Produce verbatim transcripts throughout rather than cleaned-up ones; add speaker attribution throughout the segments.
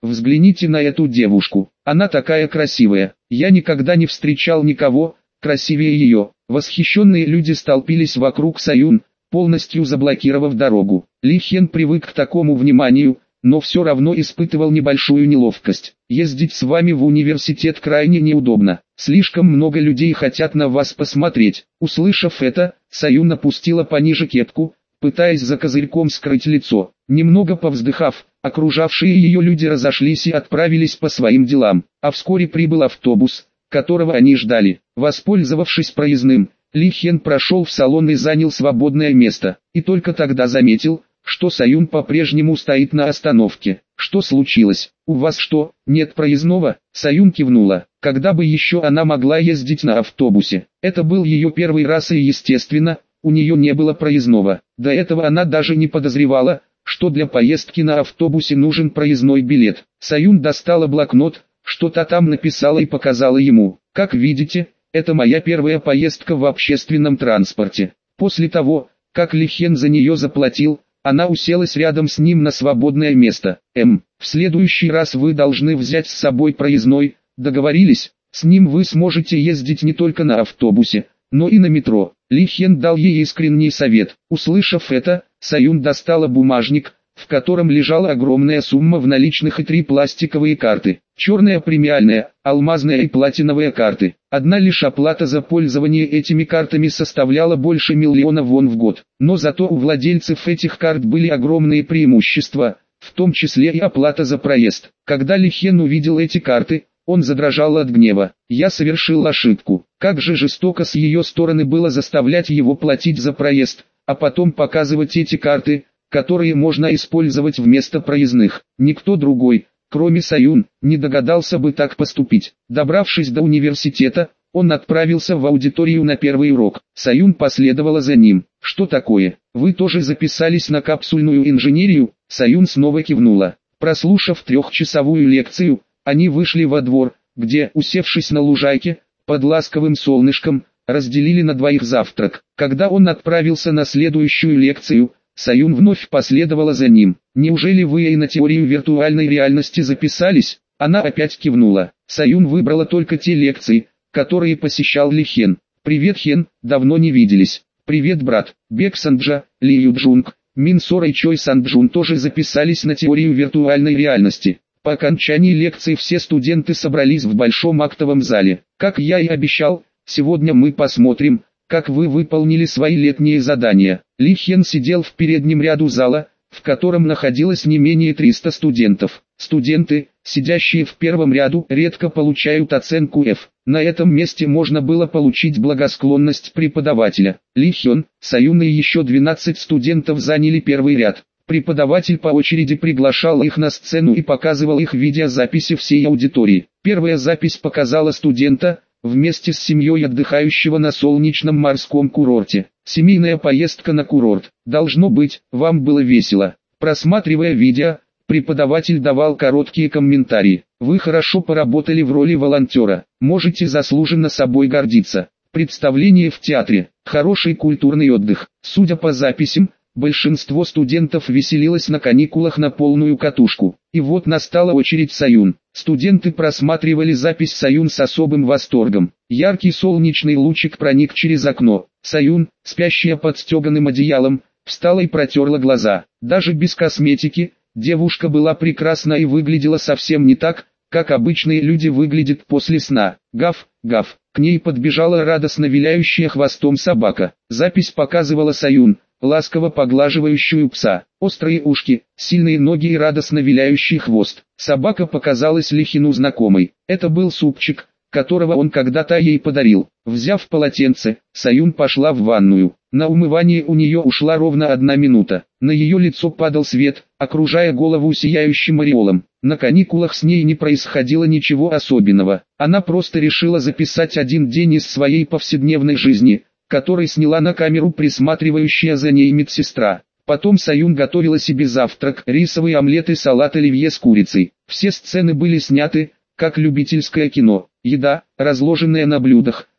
Speaker 1: взгляните на эту девушку, она такая красивая, я никогда не встречал никого красивее ее». Восхищенные люди столпились вокруг Саюн, полностью заблокировав дорогу. Ли Хен привык к такому вниманию, но все равно испытывал небольшую неловкость. «Ездить с вами в университет крайне неудобно, слишком много людей хотят на вас посмотреть». Услышав это, Саюн опустила пониже кепку, пытаясь за козырьком скрыть лицо. Немного повздыхав, окружавшие ее люди разошлись и отправились по своим делам, а вскоре прибыл автобус, которого они ждали. Воспользовавшись проездным, Ли Хен прошел в салон и занял свободное место, и только тогда заметил, что Саюн по-прежнему стоит на остановке. «Что случилось? У вас что, нет проездного?» Саюн кивнула. Когда бы еще она могла ездить на автобусе? Это был ее первый раз и естественно, у нее не было проездного. До этого она даже не подозревала, что для поездки на автобусе нужен проездной билет. Саюн достала блокнот, что-то там написала и показала ему. «Как видите, это моя первая поездка в общественном транспорте». После того, как Ли Хен за нее заплатил, она уселась рядом с ним на свободное место. «Эм, в следующий раз вы должны взять с собой проездной, договорились? С ним вы сможете ездить не только на автобусе, но и на метро». Ли Хен дал ей искренний совет. Услышав это, Саюн достала бумажник, в котором лежала огромная сумма в наличных и три пластиковые карты. Черная премиальная, алмазная и платиновая карты. Одна лишь оплата за пользование этими картами составляла больше миллиона вон в год. Но зато у владельцев этих карт были огромные преимущества, в том числе и оплата за проезд. Когда Ли Хен увидел эти карты, он задрожал от гнева. «Я совершил ошибку. Как же жестоко с ее стороны было заставлять его платить за проезд, а потом показывать эти карты, которые можно использовать вместо проездных. Никто другой, кроме Саюн, не догадался бы так поступить». Добравшись до университета, он отправился в аудиторию на первый урок. Саюн последовала за ним. «Что такое? Вы тоже записались на капсульную инженерию?» Саюн снова кивнула. Прослушав трехчасовую лекцию, они вышли во двор, где, усевшись на лужайке, под ласковым солнышком, разделили на двоих завтрак. Когда он отправился на следующую лекцию, Саюн вновь последовала за ним. «Неужели вы и на теорию виртуальной реальности записались?» Она опять кивнула. Саюн выбрала только те лекции, которые посещал Ли Хен. «Привет, Хен, давно не виделись». «Привет, брат». Бек Санджа, Ли Юджунг, Мин Сора и Чой Санджун тоже записались на теорию виртуальной реальности. По окончании лекции все студенты собрались в большом актовом зале. «Как я и обещал, сегодня мы посмотрим, как вы выполнили свои летние задания». Ли Хен сидел в переднем ряду зала, в котором находилось не менее триста студентов. Студенты, сидящие в первом ряду, редко получают оценку F. На этом месте можно было получить благосклонность преподавателя. Ли Хен, Саюн и еще двенадцать студентов заняли первый ряд. Преподаватель по очереди приглашал их на сцену и показывал их видеозаписи всей аудитории. Первая запись показала студента, вместе с семьей отдыхающего на солнечном морском курорте. Семейная поездка на курорт. Должно быть, вам было весело. Просматривая видео, преподаватель давал короткие комментарии. Вы хорошо поработали в роли волонтера. Можете заслуженно собой гордиться. Представление в театре. Хороший культурный отдых. Судя по записям, большинство студентов веселилось на каникулах на полную катушку. И вот настала очередь Саюн. Студенты просматривали запись Саюн с особым восторгом. Яркий солнечный лучик проник через окно. Саюн, спящая под стеганым одеялом, встала и протерла глаза. Даже без косметики, девушка была прекрасна и выглядела совсем не так, как обычные люди выглядят после сна. Гав, гав. К ней подбежала радостно виляющая хвостом собака. Запись показывала Саюн, ласково поглаживающую пса. Острые ушки, сильные ноги и радостно виляющий хвост. Собака показалась Ли Хену знакомой. Это был супчик, которого он когда-то ей подарил. Взяв полотенце, Саюн пошла в ванную. На умывание у нее ушла ровно одна минута. На ее лицо падал свет, окружая голову сияющим ореолом. На каникулах с ней не происходило ничего особенного. Она просто решила записать один день из своей повседневной жизни, который сняла на камеру присматривающая за ней медсестра. Потом Саюн готовила себе завтрак, рисовый омлет и салат оливье с курицей. Все сцены были сняты, как любительское кино. Еда, разложенная на блюдах,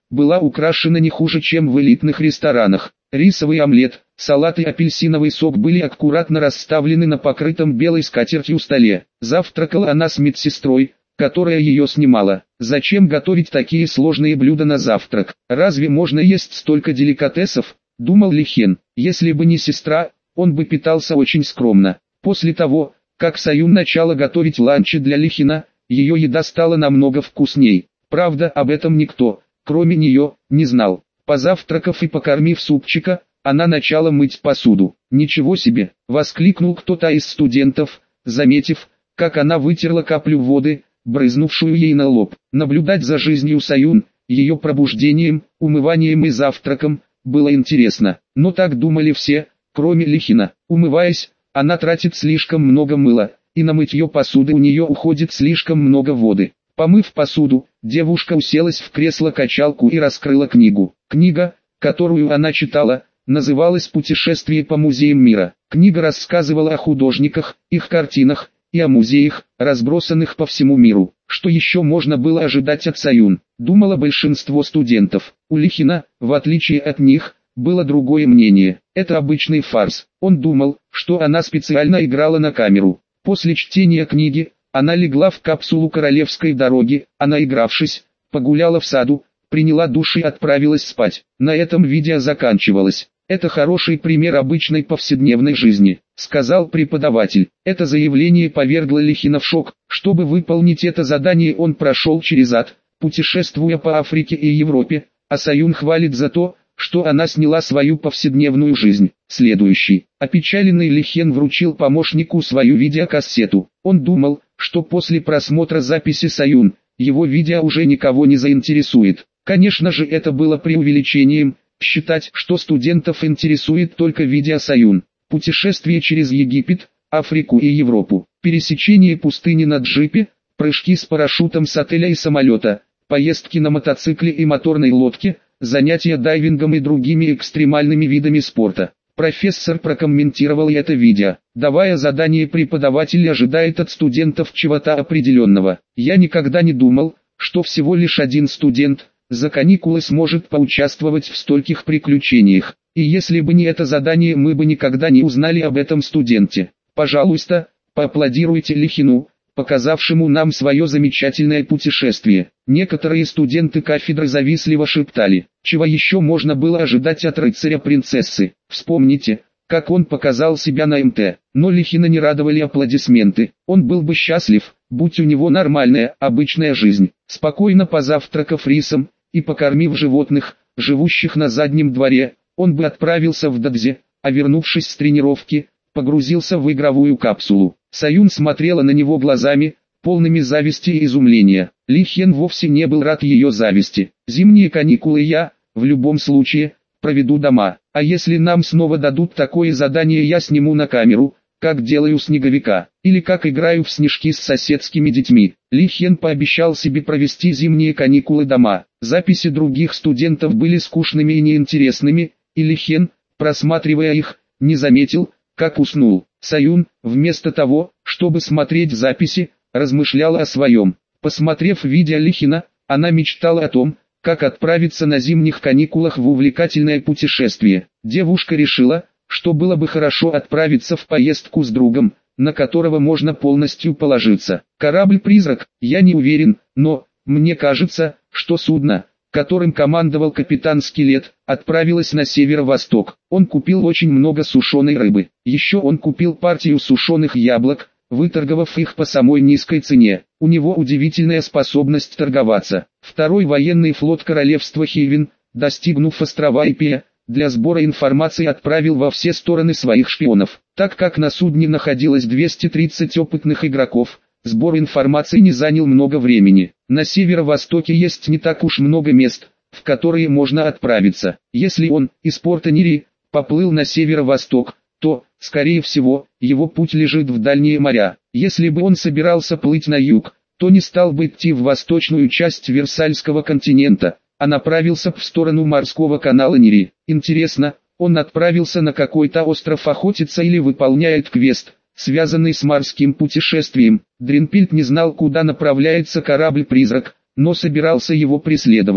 Speaker 1: была украшена не хуже, чем в элитных ресторанах. Рисовый омлет, салат и апельсиновый сок были аккуратно расставлены на покрытом белой скатертью столе. Завтракала она с медсестрой, которая ее снимала. Зачем готовить такие сложные блюда на завтрак? Разве можно есть столько деликатесов? Думал Лихен. Если бы не сестра, он бы питался очень скромно. После того, как Саюн начала готовить ланчи для Лихена, ее еда стала намного вкусней. Правда, об этом никто, кроме нее, не знал. Позавтракав и покормив супчика, она начала мыть посуду. «Ничего себе!» — воскликнул кто-то из студентов, заметив, как она вытерла каплю воды, брызнувшую ей на лоб. Наблюдать за жизнью Саюн, ее пробуждением, умыванием и завтраком, было интересно. Но так думали все, кроме Лихена. Умываясь, она тратит слишком много мыла, и на мытье посуды у нее уходит слишком много воды. Помыв посуду, девушка уселась в кресло-качалку и раскрыла книгу. Книга, которую она читала, называлась «Путешествие по музеям мира». Книга рассказывала о художниках, их картинах, и о музеях, разбросанных по всему миру. Что еще можно было ожидать от Саюн, думало большинство студентов. У Лихена, в отличие от них, было другое мнение. Это обычный фарс. Он думал, что она специально играла на камеру. После чтения книги, она легла в капсулу королевской дороги, а наигравшись, погуляла в саду, приняла душ и отправилась спать. На этом видео заканчивалось. «Это хороший пример обычной повседневной жизни», — сказал преподаватель. Это заявление повергло Лихена в шок. Чтобы выполнить это задание, он прошел через ад, путешествуя по Африке и Европе, а Саюн хвалит за то, что она сняла свою повседневную жизнь. Следующий. Опечаленный Лихен вручил помощнику свою видеокассету. Он думал, что после просмотра записи Саюн, его видео уже никого не заинтересует. Конечно же, это было преувеличением, считать, что студентов интересует только видео Саюн. Путешествие через Египет, Африку и Европу, пересечение пустыни на джипе, прыжки с парашютом с отеля и самолета, поездки на мотоцикле и моторной лодке, занятия дайвингом и другими экстремальными видами спорта. Профессор прокомментировал это видео, давая задание: преподаватель ожидает от студентов чего-то определенного. Я никогда не думал, что всего лишь один студент за каникулы сможет поучаствовать в стольких приключениях. И если бы не это задание, мы бы никогда не узнали об этом студенте. Пожалуйста, поаплодируйте Лихену, показавшему нам свое замечательное путешествие. Некоторые студенты кафедры завистливо шептали, чего еще можно было ожидать от рыцаря-принцессы. Вспомните, как он показал себя на эм тэ. Но Лихена не радовали аплодисменты. Он был бы счастлив, будь у него нормальная, обычная жизнь. Спокойно позавтракав рисом и покормив животных, живущих на заднем дворе, он бы отправился в Дадзе, а вернувшись с тренировки, погрузился в игровую капсулу. Саюн смотрела на него глазами, полными зависти и изумления. Лихен вовсе не был рад ее зависти. «Зимние каникулы я, в любом случае, проведу дома, а если нам снова дадут такое задание, я сниму на камеру, как делаю снеговика, или как играю в снежки с соседскими детьми». Лихен пообещал себе провести зимние каникулы дома. Записи других студентов были скучными и неинтересными, и Лихен, просматривая их, не заметил, как уснул. Саюн, вместо того, чтобы смотреть записи, размышляла о своем. Посмотрев видео Лихена, она мечтала о том, как отправиться на зимних каникулах в увлекательное путешествие. Девушка решила, что было бы хорошо отправиться в поездку с другом, на которого можно полностью положиться. Корабль-призрак, я не уверен, но, мне кажется, что судно, которым командовал капитан Скелет, отправилось на северо-восток. Он купил очень много сушеной рыбы. Еще он купил партию сушеных яблок, выторговав их по самой низкой цене. У него удивительная способность торговаться. Второй военный флот королевства Хейвен, достигнув острова Ипия, для сбора информации отправил во все стороны своих шпионов. Так как на судне находилось двести тридцать опытных игроков, сбор информации не занял много времени. На северо-востоке есть не так уж много мест, в которые можно отправиться. Если он, из порта Нири, поплыл на северо-восток, то, скорее всего, его путь лежит в дальние моря. Если бы он собирался плыть на юг, то не стал бы идти в восточную часть Версальского континента, а направился в сторону морского канала Нири. Интересно, он отправился на какой-то остров охотиться или выполняет квест, связанный с морским путешествием. Дринпильд не знал, куда направляется корабль-призрак, но собирался его преследовать.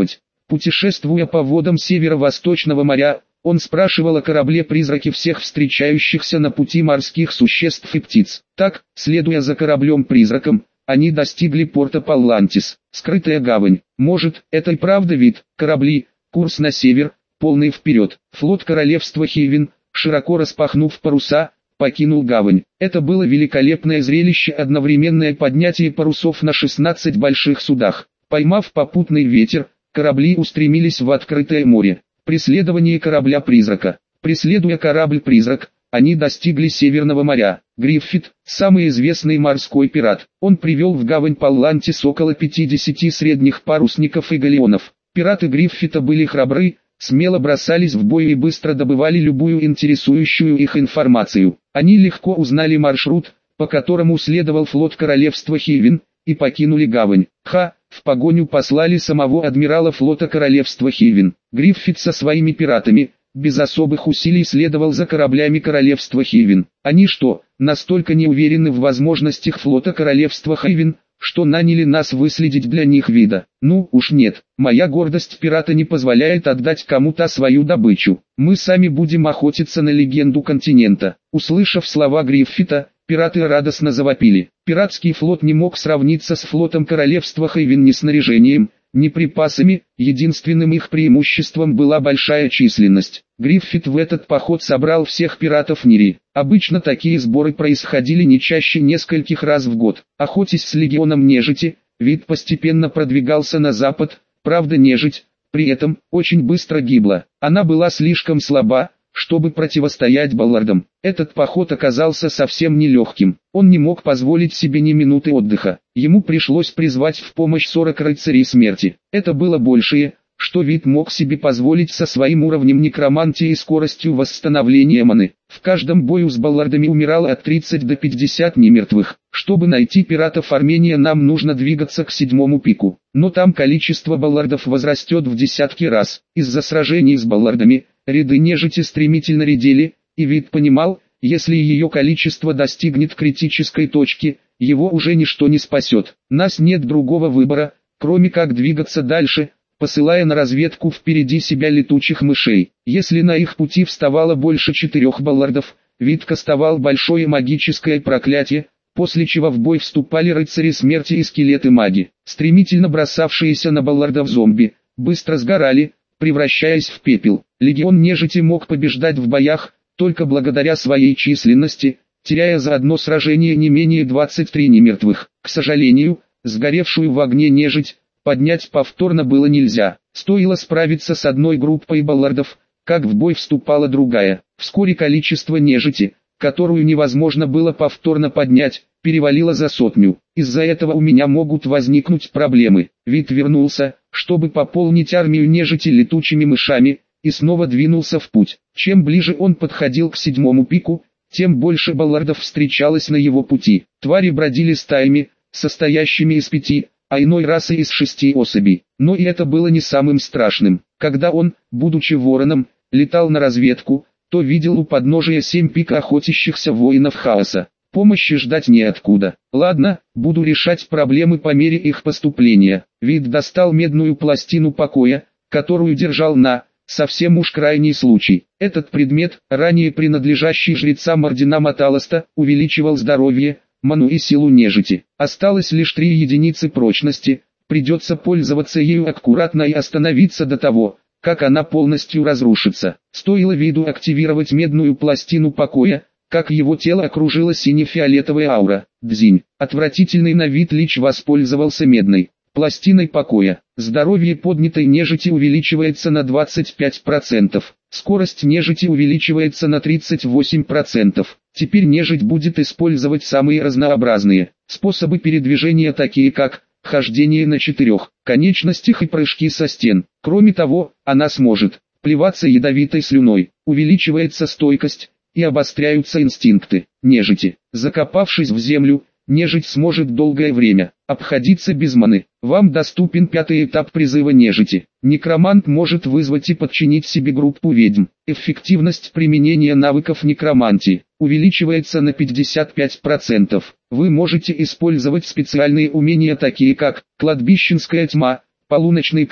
Speaker 1: Путешествуя по водам Северо-Восточного моря, он спрашивал о корабле-призраке всех встречающихся на пути морских существ и птиц. Так, следуя за кораблем-призраком, они достигли порта Паллантис, скрытая гавань. Может, это и правда вид, корабли, курс на север, полный вперед. Флот королевства Хейвен, широко распахнув паруса, покинул гавань. Это было великолепное зрелище, одновременное поднятие парусов на шестнадцать больших судах. Поймав попутный ветер, корабли устремились в открытое море. Преследование корабля-призрака. Преследуя корабль-призрак, они достигли Северного моря. Гриффит, самый известный морской пират, он привел в гавань Паллантис около пятидесяти средних парусников и галеонов. Пираты Гриффита были храбры, смело бросались в бой и быстро добывали любую интересующую их информацию. Они легко узнали маршрут, по которому следовал флот королевства Хейвен, и покинули гавань. Ха, в погоню послали самого адмирала флота королевства Хейвен. Гриффит со своими пиратами, без особых усилий следовал за кораблями королевства Хейвен. Они что, настолько не уверены в возможностях флота королевства Хейвен, что наняли нас выследить для них вида? Ну уж нет, моя гордость пирата не позволяет отдать кому-то свою добычу. Мы сами будем охотиться на легенду континента. Услышав слова Гриффита, пираты радостно завопили. Пиратский флот не мог сравниться с флотом королевства Хейвен ни снаряжением, ни припасами, единственным их преимуществом была большая численность. Гриффит в этот поход собрал всех пиратов Нири. Обычно такие сборы происходили не чаще нескольких раз в год. Охотясь с легионом нежити, вид постепенно продвигался на запад, правда нежить, при этом, очень быстро гибла. Она была слишком слаба, чтобы противостоять баллардам. Этот поход оказался совсем нелегким. Он не мог позволить себе ни минуты отдыха. Ему пришлось призвать в помощь сорок рыцарей смерти. Это было большее, что вид мог себе позволить со своим уровнем некромантии и скоростью восстановления маны. В каждом бою с баллардами умирало от тридцати до пятидесяти немертвых. Чтобы найти пиратов Армения, нам нужно двигаться к седьмому пику. Но там количество баллардов возрастет в десятки раз. Из-за сражений с баллардами, ряды нежити стремительно редели, и вид понимал, если ее количество достигнет критической точки, его уже ничто не спасет. Нас нет другого выбора, кроме как двигаться дальше, посылая на разведку впереди себя летучих мышей. Если на их пути вставало больше четырех баллардов, вид кастовал большое магическое проклятие, после чего в бой вступали рыцари смерти и скелеты-маги. Стремительно бросавшиеся на баллардов зомби, быстро сгорали, превращаясь в пепел. Легион нежити мог побеждать в боях, только благодаря своей численности, теряя за одно сражение не менее двадцати трёх немертвых. К сожалению, сгоревшую в огне нежить поднять повторно было нельзя. Стоило справиться с одной группой баллардов, как в бой вступала другая. Вскоре количество нежити, которую невозможно было повторно поднять, перевалило за сотню. Из-за этого у меня могут возникнуть проблемы. Вид вернулся, чтобы пополнить армию нежити летучими мышами, и снова двинулся в путь. Чем ближе он подходил к седьмому пику, тем больше баллардов встречалось на его пути. Твари бродили стаями, состоящими из пяти, а иной раз и из шести особей. Но и это было не самым страшным. Когда он, будучи вороном, летал на разведку, то видел у подножия семь пик охотящихся воинов хаоса. Помощи ждать неоткуда. Ладно, буду решать проблемы по мере их поступления. Вид достал медную пластину покоя, которую держал на, совсем уж крайний случай. Этот предмет, ранее принадлежащий жрецам ордена Маталаста, увеличивал здоровье, ману и силу нежити. Осталось лишь три единицы прочности, придется пользоваться ею аккуратно и остановиться до того, как она полностью разрушится. Стоило виду активировать медную пластину покоя, как его тело окружила сине-фиолетовая аура. Дзинь. Отвратительный на вид лич воспользовался медной пластиной покоя. Здоровье поднятой нежити увеличивается на двадцать пять процентов. Скорость нежити увеличивается на тридцать восемь процентов. Теперь нежить будет использовать самые разнообразные способы передвижения, такие как хождение на четырех конечностях и прыжки со стен. Кроме того, она сможет плеваться ядовитой слюной. Увеличивается стойкость и обостряются инстинкты нежити. Закопавшись в землю, нежить сможет долгое время обходиться без маны. Вам доступен пятый этап призыва нежити. Некромант может вызвать и подчинить себе группу ведьм. Эффективность применения навыков некромантии увеличивается на пятьдесят пять процентов. Вы можете использовать специальные умения, такие как кладбищенская тьма, полуночный крик,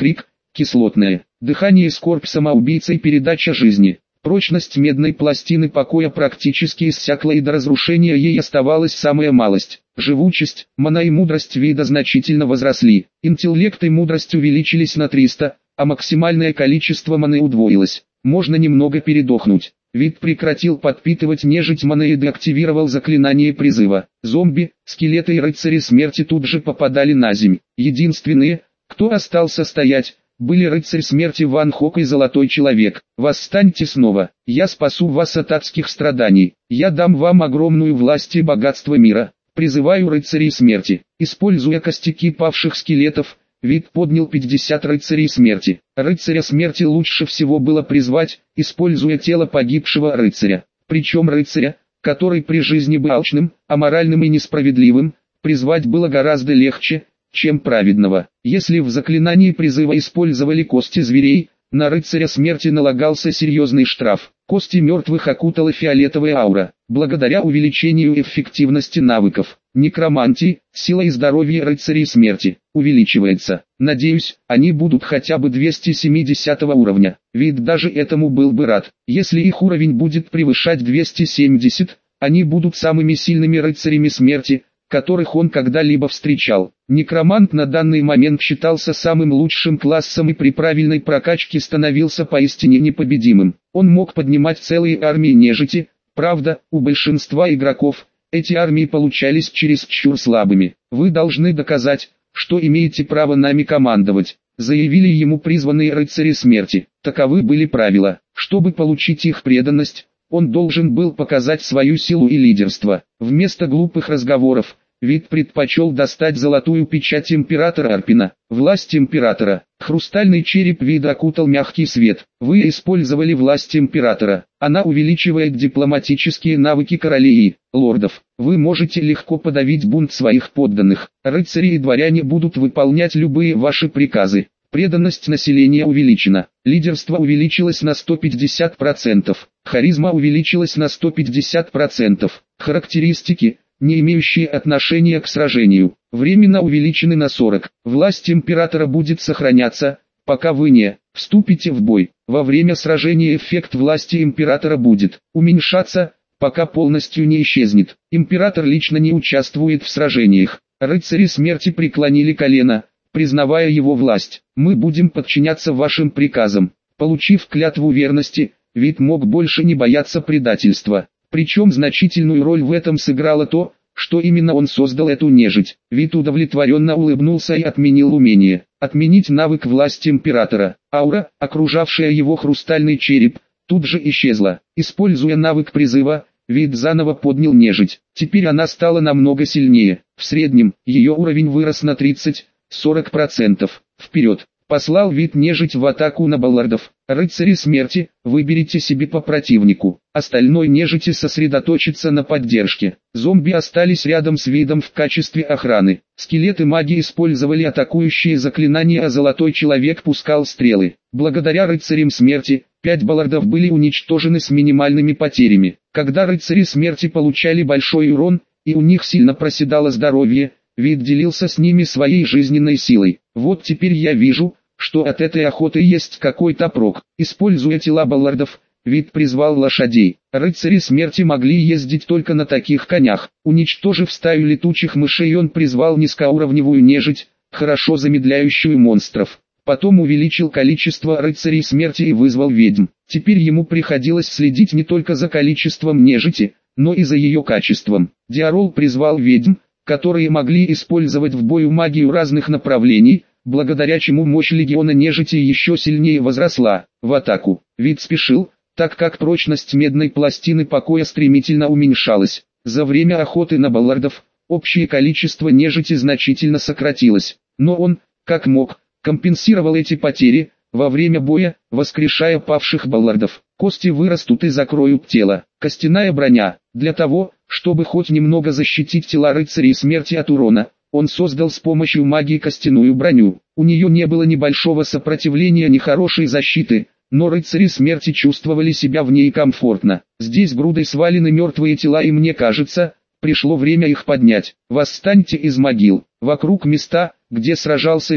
Speaker 1: кислотное, дыхание, скорбь самоубийца и передача жизни. Прочность медной пластины покоя практически иссякла, и до разрушения ей оставалась самая малость. Живучесть, мана и мудрость вида значительно возросли. Интеллект и мудрость увеличились на триста, а максимальное количество маны удвоилось. Можно немного передохнуть. Вид прекратил подпитывать нежить маной и деактивировал заклинание призыва. Зомби, скелеты и рыцари смерти тут же попадали на земь. Единственные, кто остался стоять, были рыцарь смерти Ван Хок и Золотой Человек. Восстаньте снова, я спасу вас от адских страданий, я дам вам огромную власть и богатство мира. Призываю рыцарей смерти. Используя костяки павших скелетов, Вид поднял пятьдесят рыцарей смерти. Рыцаря смерти лучше всего было призвать, используя тело погибшего рыцаря. Причем рыцаря, который при жизни был алчным, аморальным и несправедливым, призвать было гораздо легче, чем праведного. Если в заклинании призыва использовали кости зверей, на рыцаря смерти налагался серьезный штраф. Кости мертвых окутала фиолетовая аура. Благодаря увеличению эффективности навыков некромантии, сила и здоровье рыцарей смерти увеличивается. Надеюсь, они будут хотя бы двести семидесятого уровня. Вид даже этому был бы рад. Если их уровень будет превышать двести семьдесят, они будут самыми сильными рыцарями смерти, которых он когда-либо встречал. Некромант на данный момент считался самым лучшим классом и при правильной прокачке становился поистине непобедимым. Он мог поднимать целые армии нежити, правда, у большинства игроков эти армии получались чересчур слабыми. «Вы должны доказать, что имеете право нами командовать», заявили ему призванные рыцари смерти. Таковы были правила. Чтобы получить их преданность, он должен был показать свою силу и лидерство. Вместо глупых разговоров, Вид предпочел достать золотую печать императора Арпина. Власть императора. Хрустальный череп Вида окутал мягкий свет. Вы использовали власть императора. Она увеличивает дипломатические навыки королей и лордов. Вы можете легко подавить бунт своих подданных. Рыцари и дворяне будут выполнять любые ваши приказы. Преданность населения увеличена. Лидерство увеличилось на сто пятьдесят процентов. Харизма увеличилась на сто пятьдесят процентов. Характеристики, не имеющие отношения к сражению, временно увеличены на сорок. Власть императора будет сохраняться, пока вы не вступите в бой. Во время сражения эффект власти императора будет уменьшаться, пока полностью не исчезнет. Император лично не участвует в сражениях. Рыцари смерти преклонили колено, признавая его власть. Мы будем подчиняться вашим приказам. Получив клятву верности, Вид мог больше не бояться предательства. Причем значительную роль в этом сыграло то, что именно он создал эту нежить. Вид удовлетворенно улыбнулся и отменил умение. Отменить навык власти императора. Аура, окружавшая его хрустальный череп, тут же исчезла. Используя навык призыва, Вид заново поднял нежить. Теперь она стала намного сильнее. В среднем, ее уровень вырос на тридцать-сорок процентов. Вперед! Послал Вид нежить в атаку на баллардов. Рыцари смерти, выберите себе по противнику. Остальной нежити сосредоточится на поддержке. Зомби остались рядом с Видом в качестве охраны. Скелеты маги использовали атакующие заклинания, а Золотой Человек пускал стрелы. Благодаря рыцарям смерти, пять баллардов были уничтожены с минимальными потерями. Когда рыцари смерти получали большой урон, и у них сильно проседало здоровье, Вид делился с ними своей жизненной силой. Вот теперь я вижу, что от этой охоты есть какой-то прок. Используя тела баллардов, Вид призвал лошадей. Рыцари смерти могли ездить только на таких конях. Уничтожив стаю летучих мышей, он призвал низкоуровневую нежить, хорошо замедляющую монстров. Потом увеличил количество рыцарей смерти и вызвал ведьм. Теперь ему приходилось следить не только за количеством нежити, но и за ее качеством. Диарол призвал ведьм, которые могли использовать в бою магию разных направлений, благодаря чему мощь легиона нежити еще сильнее возросла. В атаку Вид спешил, так как прочность медной пластины покоя стремительно уменьшалась. За время охоты на баллардов, общее количество нежити значительно сократилось, но он, как мог, компенсировал эти потери, во время боя, воскрешая павших баллардов. Кости вырастут и закроют тело. Костяная броня. Для того, чтобы хоть немного защитить тела рыцарей смерти от урона, он создал с помощью магии костяную броню. У нее не было небольшого сопротивления ни хорошей защиты, но рыцари смерти чувствовали себя в ней комфортно. Здесь грудой свалены мертвые тела, и мне кажется, пришло время их поднять. Восстаньте из могил. Вокруг места, где сражался Вид,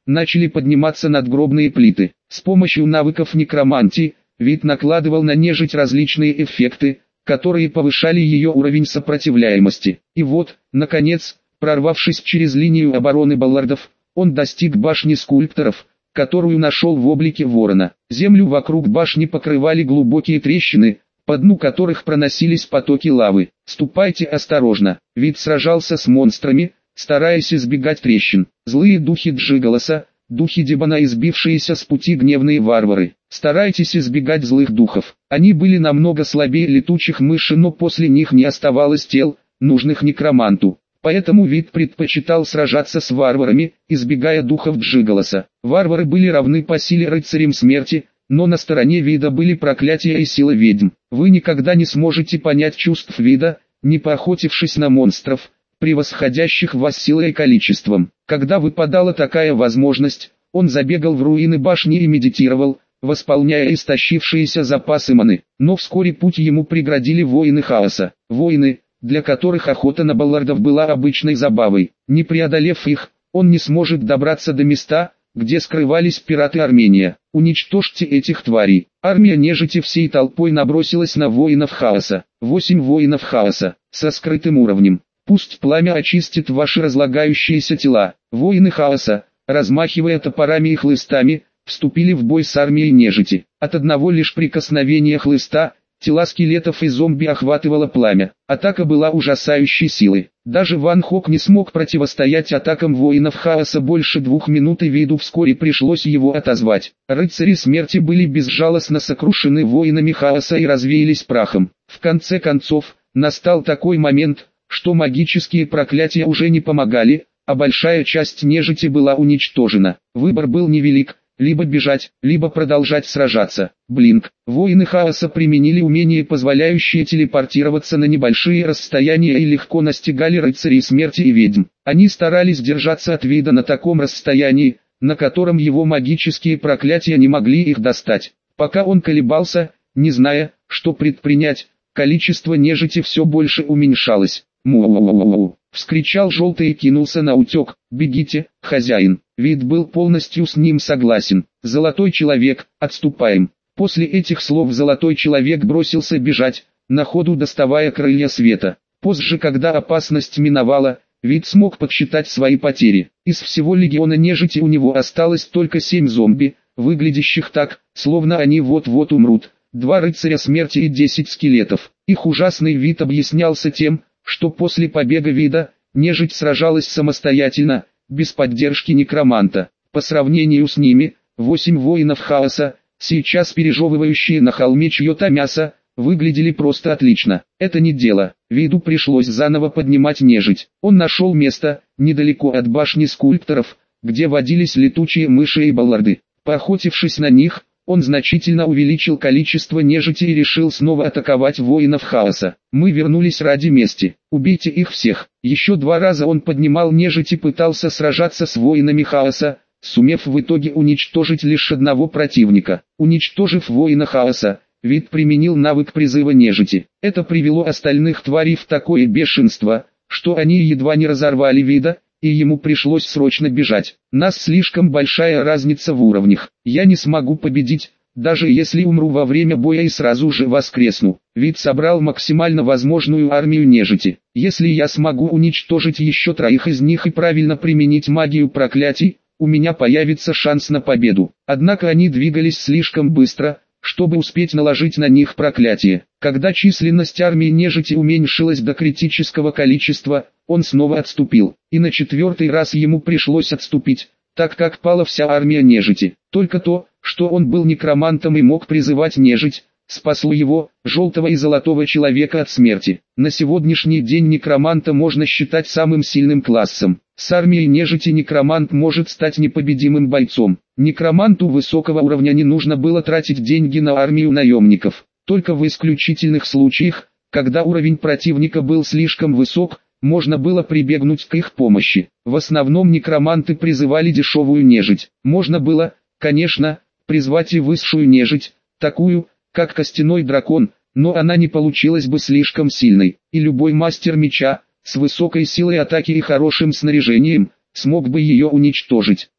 Speaker 1: начали подниматься надгробные плиты. С помощью навыков некромантии, вид накладывал на нежить различные эффекты, которые повышали ее уровень сопротивляемости. И вот, наконец, прорвавшись через линию обороны баллардов, он достиг башни скульпторов, которую нашел в облике ворона. Землю вокруг башни покрывали глубокие трещины, по дну которых проносились потоки лавы. «Ступайте осторожно». Вид сражался с монстрами, стараясь избегать трещин. Злые духи Джиголоса, духи Дебана, избившиеся с пути гневные варвары. Старайтесь избегать злых духов. Они были намного слабее летучих мышей, но после них не оставалось тел, нужных некроманту. Поэтому Вид предпочитал сражаться с варварами, избегая духов Джиголоса. Варвары были равны по силе рыцарям смерти, но на стороне Вида были проклятия и сила ведьм. Вы никогда не сможете понять чувств Вида, не поохотившись на монстров, превосходящих вас силой и количеством. Когда выпадала такая возможность, он забегал в руины башни и медитировал, восполняя истощившиеся запасы маны. Но вскоре путь ему преградили воины хаоса. Воины, для которых охота на баллардов была обычной забавой. Не преодолев их, он не сможет добраться до места, где скрывались пираты Армения. Уничтожьте этих тварей. Армия нежити всей толпой набросилась на воинов хаоса. Восемь воинов хаоса, со скрытым уровнем. Пусть пламя очистит ваши разлагающиеся тела. Воины хаоса, размахивая топорами и хлыстами, вступили в бой с армией нежити. От одного лишь прикосновения хлыста, тела скелетов и зомби охватывало пламя. Атака была ужасающей силы. Даже Ван Хок не смог противостоять атакам воинов хаоса больше двух минут, и Виду вскоре пришлось его отозвать. Рыцари смерти были безжалостно сокрушены воинами хаоса и развеялись прахом. В конце концов, настал такой момент, что магические проклятия уже не помогали, а большая часть нежити была уничтожена. Выбор был невелик. Либо бежать, либо продолжать сражаться. Блинк. Воины хаоса применили умение, позволяющее телепортироваться на небольшие расстояния, и легко настигали рыцарей смерти и ведьм. Они старались держаться от Вида на таком расстоянии, на котором его магические проклятия не могли их достать. Пока он колебался, не зная, что предпринять, количество нежити все больше уменьшалось. «Му-у-у-у-у!» — вскричал Желтый и кинулся на утек. «Бегите, хозяин!» Вид был полностью с ним согласен. «Золотой человек, отступаем!» После этих слов Золотой человек бросился бежать, на ходу доставая крылья света. Позже, когда опасность миновала, Вид смог подсчитать свои потери. Из всего легиона нежити у него осталось только семь зомби, выглядящих так, словно они вот-вот умрут. Два рыцаря смерти и десять скелетов. Их ужасный вид объяснялся тем, что после побега Вида, нежить сражалась самостоятельно, без поддержки некроманта. По сравнению с ними, восемь воинов хаоса, сейчас пережевывающие на холме чье-то мясо, выглядели просто отлично. Это не дело. Виду пришлось заново поднимать нежить. Он нашел место, недалеко от башни скульпторов, где водились летучие мыши и балларды. Поохотившись на них, он значительно увеличил количество нежити и решил снова атаковать воинов хаоса. Мы вернулись ради мести. Убейте их всех. Еще два раза он поднимал нежить и пытался сражаться с воинами хаоса, сумев в итоге уничтожить лишь одного противника. Уничтожив воина хаоса, Вид применил навык призыва нежити. Это привело остальных тварей в такое бешенство, что они едва не разорвали Вида, и ему пришлось срочно бежать. Нас слишком большая разница в уровнях. Я не смогу победить, даже если умру во время боя и сразу же воскресну. Вид собрал максимально возможную армию нежити. Если я смогу уничтожить еще троих из них и правильно применить магию проклятий, у меня появится шанс на победу. Однако они двигались слишком быстро, чтобы успеть наложить на них проклятие. Когда численность армии нежити уменьшилась до критического количества, он снова отступил. И на четвертый раз ему пришлось отступить, так как пала вся армия нежити. Только то, что он был некромантом и мог призывать нежить, спасло его, Желтого и Золотого человека, от смерти. На сегодняшний день некроманта можно считать самым сильным классом. С армией нежити некромант может стать непобедимым бойцом. Некроманту высокого уровня не нужно было тратить деньги на армию наемников. Только в исключительных случаях, когда уровень противника был слишком высок, можно было прибегнуть к их помощи. В основном некроманты призывали дешевую нежить. Можно было, конечно, призвать и высшую нежить, такую, как костяной дракон, но она не получилась бы слишком сильной, и любой мастер меча, с высокой силой атаки и хорошим снаряжением, смог бы ее уничтожить.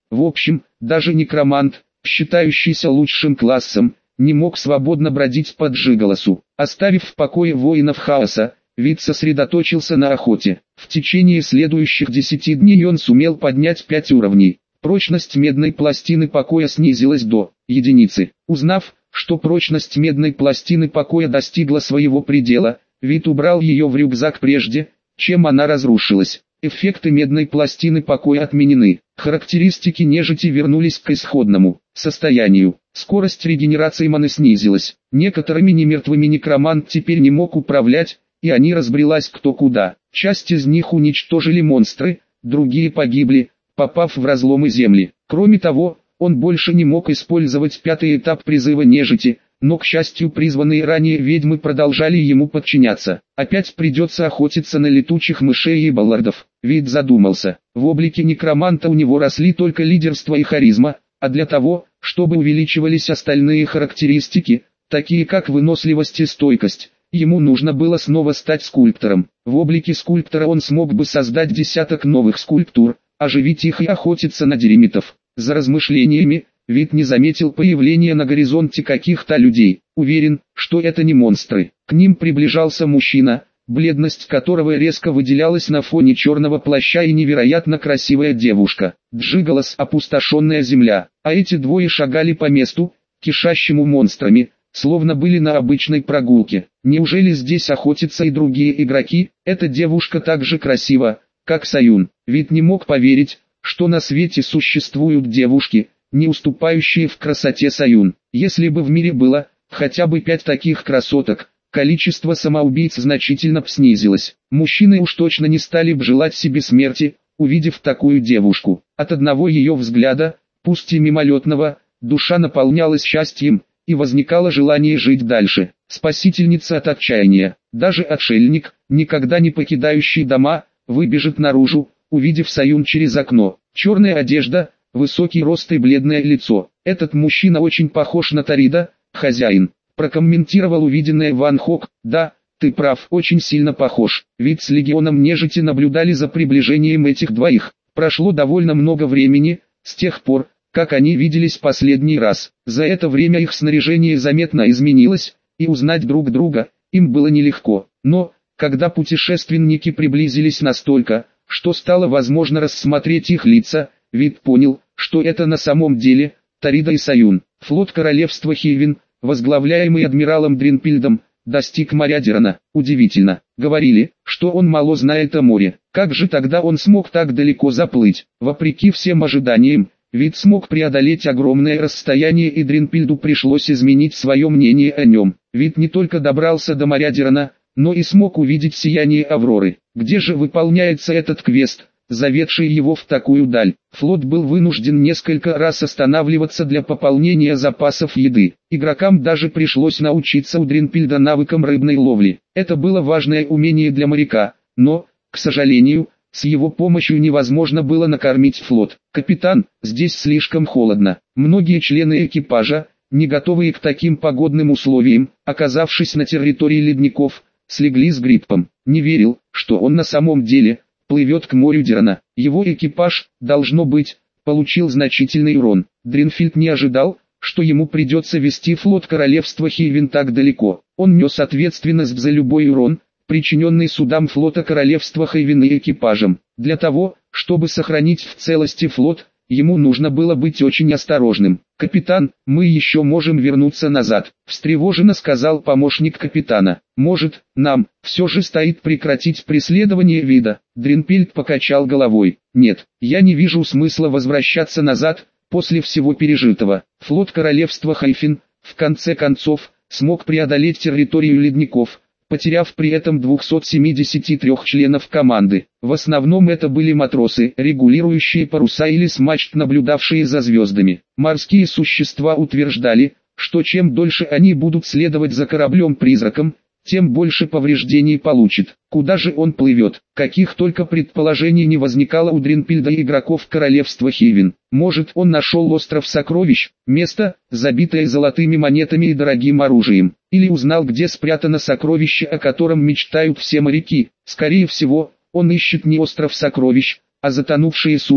Speaker 1: В общем, даже некромант, считающийся лучшим классом, не мог свободно бродить по Джиголосу. Оставив в покое воинов хаоса, Вид сосредоточился на охоте. В течение следующих десяти дней он сумел поднять пять уровней. Прочность медной пластины покоя снизилась до единицы. Узнав, что прочность медной пластины покоя достигла своего предела, Вид убрал ее в рюкзак прежде, чем она разрушилась. Эффекты медной пластины покоя отменены. Характеристики нежити вернулись к исходному состоянию. Скорость регенерации маны снизилась. Некоторыми немертвыми некромант теперь не мог управлять, и они разбрелась кто куда. Часть из них уничтожили монстры, другие погибли, попав в разломы земли. Кроме того, он больше не мог использовать пятый этап призыва нежити, но, к счастью, призванные ранее ведьмы продолжали ему подчиняться. Опять придется охотиться на летучих мышей и баллардов. Вид задумался. В облике некроманта у него росли только лидерство и харизма, а для того, чтобы увеличивались остальные характеристики, такие как выносливость и стойкость, ему нужно было снова стать скульптором. В облике скульптора он смог бы создать десяток новых скульптур, оживить их и охотиться на деремитов. За размышлениями, Вид не заметил появления на горизонте каких-то людей. Уверен, что это не монстры. К ним приближался мужчина, бледность которого резко выделялась на фоне черного плаща, и невероятно красивая девушка. Джиголос — опустошенная земля, а эти двое шагали по месту, кишащему монстрами, словно были на обычной прогулке. Неужели здесь охотятся и другие игроки? Эта девушка так же красива, как Саюн. Вид не мог поверить, что на свете существуют девушки, не уступающие в красоте Саюн. Если бы в мире было хотя бы пять таких красоток, количество самоубийц значительно б снизилось. Мужчины уж точно не стали бы желать себе смерти, увидев такую девушку. От одного ее взгляда, пусть и мимолетного, душа наполнялась счастьем, и возникало желание жить дальше. Спасительница от отчаяния. Даже отшельник, никогда не покидающий дома, выбежит наружу, увидев Саюн через окно. Черная одежда, высокий рост и бледное лицо. Этот мужчина очень похож на Тарида, хозяин. Прокомментировал увиденное Ван Хок. Да, ты прав, очень сильно похож. Вид с легионом нежити наблюдали за приближением этих двоих. Прошло довольно много времени, с тех пор, как они виделись последний раз. За это время их снаряжение заметно изменилось, и узнать друг друга им было нелегко. Но, когда путешественники приблизились настолько, что стало возможно рассмотреть их лица, Вид понял, что это на самом деле Тарида и Саюн. Флот королевства Хейвен, возглавляемый адмиралом Дринпильдом, достиг моря Дирана. Удивительно, говорили, что он мало знает о море. Как же тогда он смог так далеко заплыть? Вопреки всем ожиданиям, Вид смог преодолеть огромное расстояние, и Дринпильду пришлось изменить свое мнение о нем. Вид не только добрался до моря Дирана, но и смог увидеть сияние Авроры. Где же выполняется этот квест, заведший его в такую даль? Флот был вынужден несколько раз останавливаться для пополнения запасов еды. Игрокам даже пришлось научиться у Дринпильда навыкам рыбной ловли. Это было важное умение для моряка, но, к сожалению, с его помощью невозможно было накормить флот. «Капитан, здесь слишком холодно». Многие члены экипажа, не готовые к таким погодным условиям, оказавшись на территории ледников, слегли с гриппом. Не верил, что он на самом деле плывет к морю Дирана. Его экипаж, должно быть, получил значительный урон. Дринфильд не ожидал, что ему придется вести флот королевства Хейвен так далеко. Он нес ответственность за любой урон, причиненный судам флота королевства Хейвен и экипажем. Для того, чтобы сохранить в целости флот, ему нужно было быть очень осторожным. «Капитан, мы еще можем вернуться назад», — встревоженно сказал помощник капитана. «Может, нам все же стоит прекратить преследование Вида?» Дринпильд покачал головой. «Нет, я не вижу смысла возвращаться назад, после всего пережитого. Флот королевства Хайфин, в конце концов, смог преодолеть территорию ледников, потеряв при этом двухсот семидесяти трёх членов команды. В основном это были матросы, регулирующие паруса или с мачт наблюдавшие за звездами. Морские существа утверждали, что чем дольше они будут следовать за кораблем-призраком, тем больше повреждений получит. Куда же он плывет? Каких только предположений не возникало у Дринпильда и игроков королевства Хейвен. Может, он нашел остров сокровищ, место, забитое золотыми монетами и дорогим оружием. Или узнал, где спрятано сокровище, о котором мечтают все моряки. Скорее всего, он ищет не остров сокровищ, а затонувшее судно,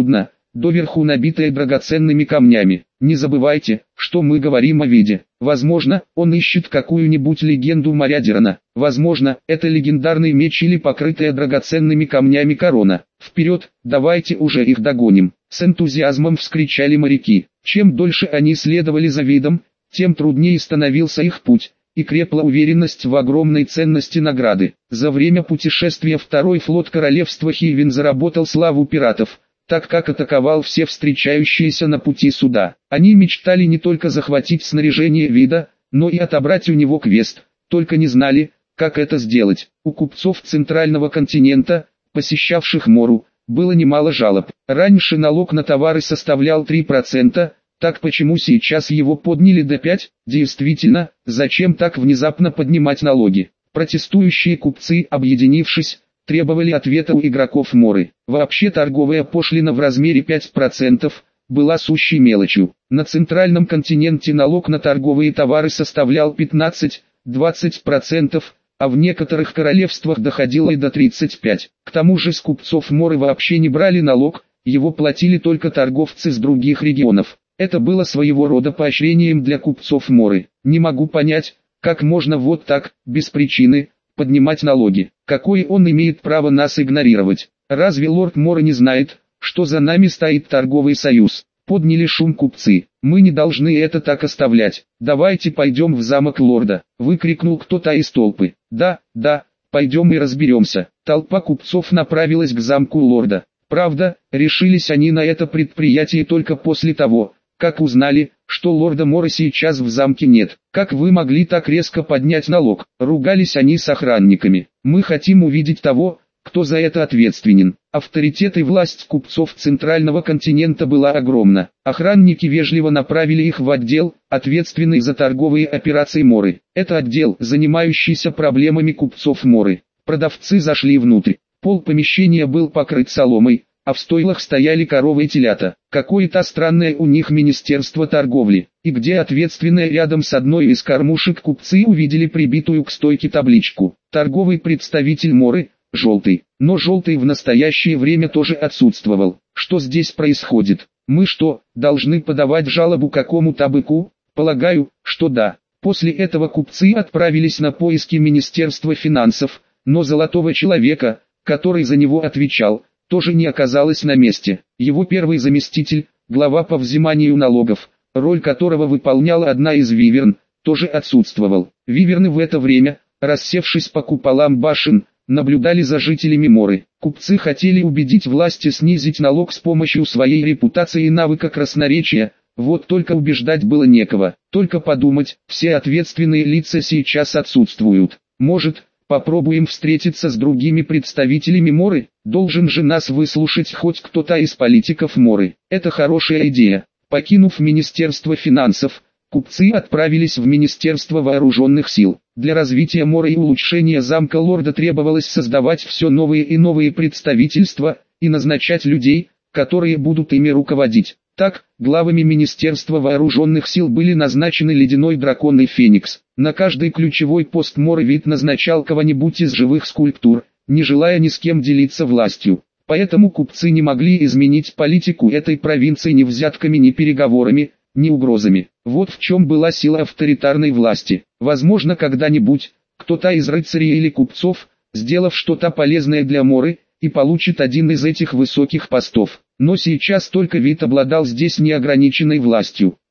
Speaker 1: доверху набитое драгоценными камнями. Не забывайте, что мы говорим о виде. Возможно, он ищет какую-нибудь легенду Морядерана. Возможно, это легендарный меч или покрытая драгоценными камнями корона. Вперед, давайте уже их догоним. С энтузиазмом вскричали моряки. Чем дольше они следовали за видом, тем труднее становился их путь, и крепла уверенность в огромной ценности награды. За время путешествия второй флот королевства Хейвен заработал славу пиратов, так как атаковал все встречающиеся на пути суда. Они мечтали не только захватить снаряжение вида, но и отобрать у него квест, только не знали, как это сделать. У купцов центрального континента, посещавших Мору, было немало жалоб. Раньше налог на товары составлял три процента, так почему сейчас его подняли до пяти процентов? Действительно, зачем так внезапно поднимать налоги? Протестующие купцы, объединившись, требовали ответа у игроков Моры. Вообще торговая пошлина в размере пять процентов была сущей мелочью. На центральном континенте налог на торговые товары составлял пятнадцать-двадцать процентов, а в некоторых королевствах доходило и до тридцати пяти процентов. К тому же с купцов Моры вообще не брали налог, его платили только торговцы с других регионов. Это было своего рода поощрением для купцов Моры. Не могу понять, как можно вот так, без причины, поднимать налоги. Какое он имеет право нас игнорировать? Разве лорд Мора не знает, что за нами стоит торговый союз? Подняли шум купцы. Мы не должны это так оставлять. Давайте пойдем в замок лорда, выкрикнул кто-то из толпы. Да, да, пойдем и разберемся. Толпа купцов направилась к замку лорда. Правда, решились они на это предприятие только после того, как узнали, что лорда Мора сейчас в замке нет. Как вы могли так резко поднять налог? Ругались они с охранниками. Мы хотим увидеть того, кто за это ответственен. Авторитет и власть купцов центрального континента была огромна. Охранники вежливо направили их в отдел, ответственный за торговые операции Моры. Это отдел, занимающийся проблемами купцов Моры. Продавцы зашли внутрь. Пол помещения был покрыт соломой, а в стойлах стояли коровы и телята. Какое-то странное у них министерство торговли. И где ответственное рядом с одной из кормушек купцы увидели прибитую к стойке табличку. Торговый представитель Моры, желтый. Но желтый в настоящее время тоже отсутствовал. Что здесь происходит? Мы что, должны подавать жалобу какому-то быку? Полагаю, что да. После этого купцы отправились на поиски Министерства финансов, но золотого человека, который за него отвечал, тоже не оказалось на месте. Его первый заместитель, глава по взиманию налогов, роль которого выполняла одна из виверн, тоже отсутствовал. Виверны в это время, рассевшись по куполам башен, наблюдали за жителями Моры. Купцы хотели убедить власти снизить налог с помощью своей репутации и навыка красноречия, вот только убеждать было некого. Только подумать, все ответственные лица сейчас отсутствуют. Может, попробуем встретиться с другими представителями Моры? Должен же нас выслушать хоть кто-то из политиков Моры. Это хорошая идея. Покинув Министерство финансов, купцы отправились в Министерство вооруженных сил. Для развития Моры и улучшения замка лорда требовалось создавать все новые и новые представительства, и назначать людей, которые будут ими руководить. Так, главами Министерства вооруженных сил были назначены Ледяной Дракон и Феникс. На каждый ключевой пост Моры вид назначал кого-нибудь из живых скульптур, не желая ни с кем делиться властью. Поэтому купцы не могли изменить политику этой провинции ни взятками, ни переговорами, ни угрозами. Вот в чем была сила авторитарной власти. Возможно, когда-нибудь, кто-то из рыцарей или купцов, сделав что-то полезное для Моры, и получит один из этих высоких постов. Но сейчас только вид обладал здесь неограниченной властью.